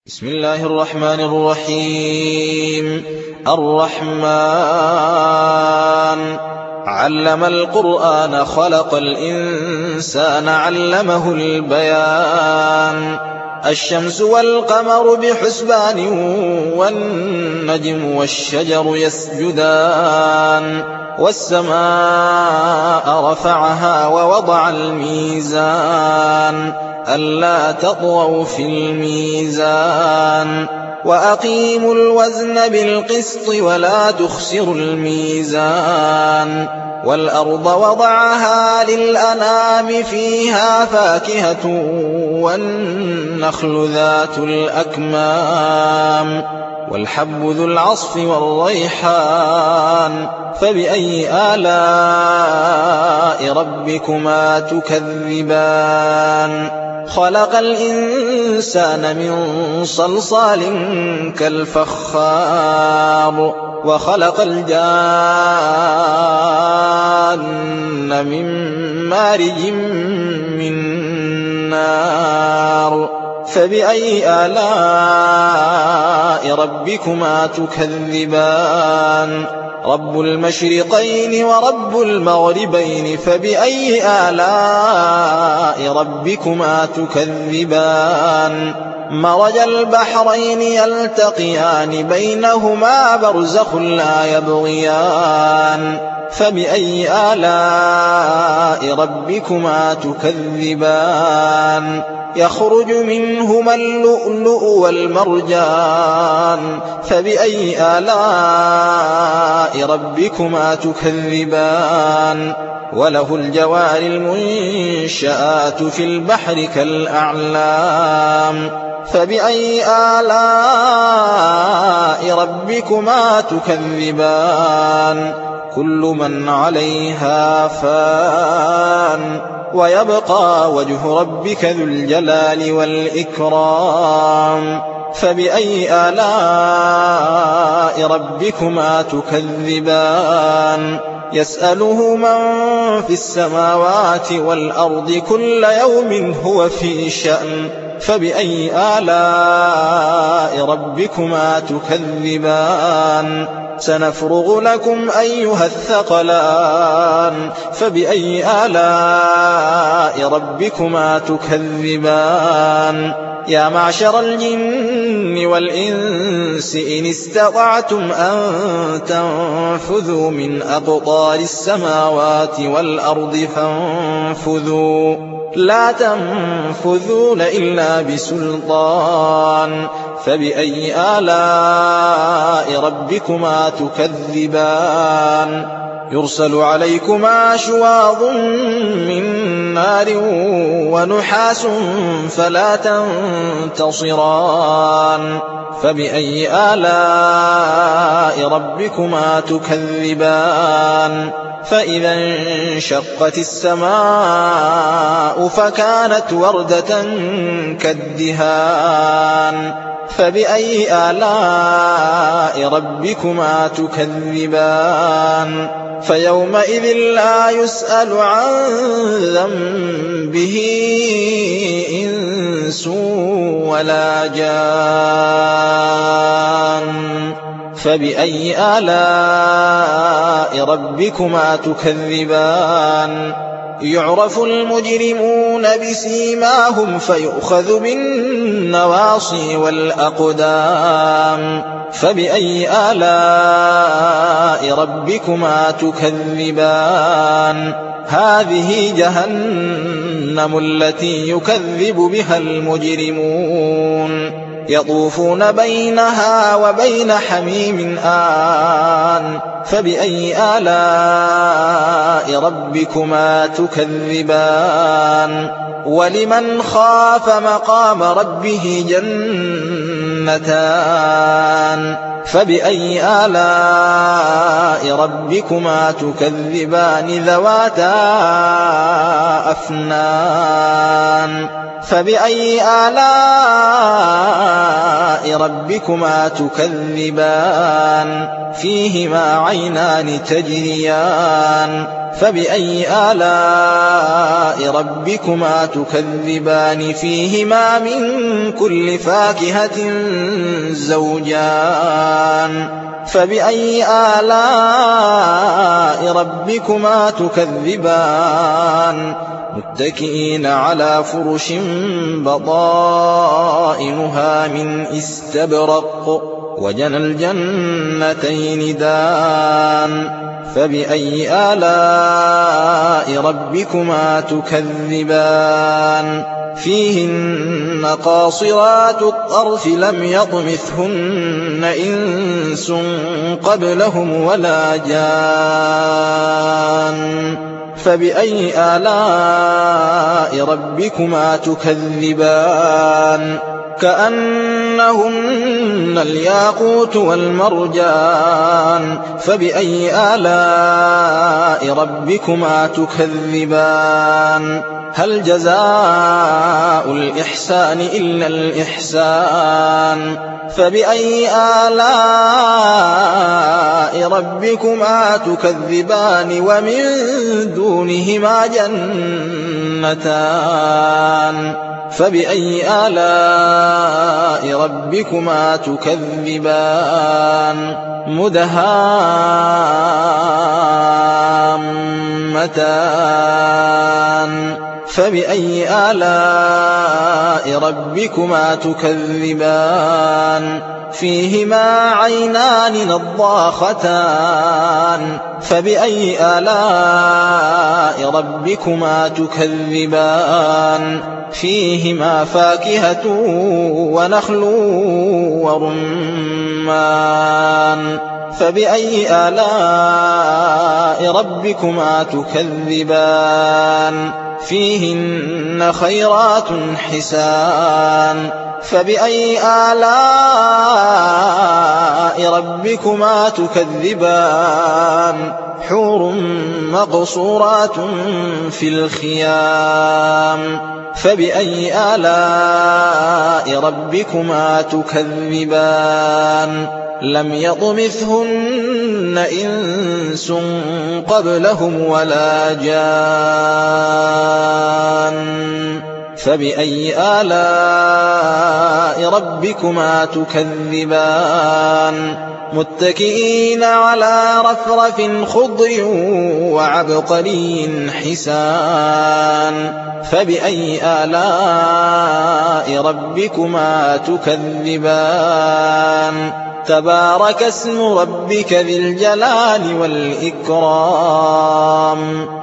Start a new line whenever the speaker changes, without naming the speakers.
بسم الله الرحمن الرحيم. الرحمن علم القرآن خلق الإنسان علمه البيان. الشمس والقمر بحسبان والنجم والشجر يسجدان. والسماء رفعها ووضع الميزان ألا تطغوا في الميزان وأقيموا الوزن بالقسط ولا تخسروا الميزان. والأرض وضعها للأنام فيها فاكهة والنخل ذات الأكمام والحب ذو العصف والريحان. فبأي آلاء ربكما تكذبان؟ خلق الإنسان من صلصال كالفخار وخلق الجان من مارج من نار. فبأي آلاء ربكما تكذبان؟ رب المشرقين ورب المغربين. فبأي آلاء ربكما تكذبان؟ مرج البحرين يلتقيان بينهما برزخ لا يبغيان. فبأي آلاء ربكما تكذبان؟ يخرج منهما اللؤلؤ والمرجان. فبأي آلاء ربكما تكذبان؟ وله الجوار المنشآت في البحر كالأعلام. فبأي آلاء ربكما تكذبان؟ كل من عليها فان ويبقى وجه ربك ذو الجلال والإكرام. فبأي آلاء ربكما تكذبان؟ يسأله من في السماوات والأرض كل يوم هو في شأن. فبأي آلاء ربكما تكذبان؟ سنفرغ لكم أيها الثقلان. فبأي آلاء ربكما تكذبان؟ يا معشر الجن والإنس إن استطعتم أن تنفذوا من أقطار السماوات والأرض فانفذوا لا تنفذون إلا بسلطان. فبأي آلاء ربكما تكذبان؟ يرسل عليكما شواظ من نار ونحاس فلا تنتصران. فبأي آلاء ربكما تكذبان؟ فإذا انشقت السماء فكانت وردة كالدهان. فبأي آلاء ربكما تكذبان؟ فيومئذ لا يسأل عن ذنبه إنس ولا جان. فبأي آلاء ربكما تكذبان؟ يعرف المجرمون بسيماهم فيؤخذ بالنواصي والأقدام. فبأي آلاء ربكما تكذبان؟ هذه جهنم التي يكذب بها المجرمون يطوفون بينها وبين حميم آن. فبأي آلاء ربكما تكذبان؟ ولمن خاف مقام ربه جنتان. فبأي آلاء ربكما تكذبان؟ ذواتا أفنان. فبأي آلاء ربكما تكذبان فيهما عينان تجريان فبأي آلاء ربكما تكذبان فيهما من كل فاكهة زوجان فبأي آلاء ربكما تكذبان متكئين على فرش بطائنها من استبرق وجنى الجنتين دان فبأي آلاء ربكما تكذبان فيهن قاصرات الطرف لم يطمثهن إنس قبلهم ولا جان فبأي آلاء ربكما تكذبان كأنهن الياقوت والمرجان فبأي آلاء ربكما تكذبان هل جزاء الإحسان إلا الإحسان فبأي آلاء ربكما تكذبان ومن دونهما جنتان فبأي آلاء ربكما تكذبان مدهامتان فبأي آلاء ربكما تكذبان فيهما عينان نضاختان فبأي آلاء ربكما تكذبان فيهما فاكهة ونخل ورمان فبأي آلاء ربكما تكذبان فيهن خيرات حسان فبأي آلاء ربكما تكذبان حور مقصورات في الخيام فبأي آلاء ربكما تكذبان لم يطمثهن إنس قبلهم ولا جان فبأي آلاء ربكما تكذبان متكئين على رفرف خضر وعبقري حسان فبأي آلاء ربكما تكذبان تبارك اسم ربك ذي الجلال والإكرام